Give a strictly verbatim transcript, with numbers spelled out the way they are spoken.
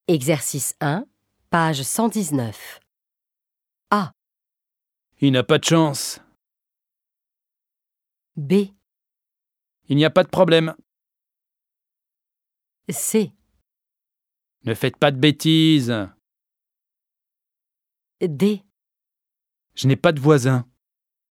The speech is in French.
Exercice un, page cent dix-neuf. A. Il n'a pas de chance. B. Il n'y a pas de problème. C. Ne faites pas de bêtises. D. Je n'ai pas de voisin.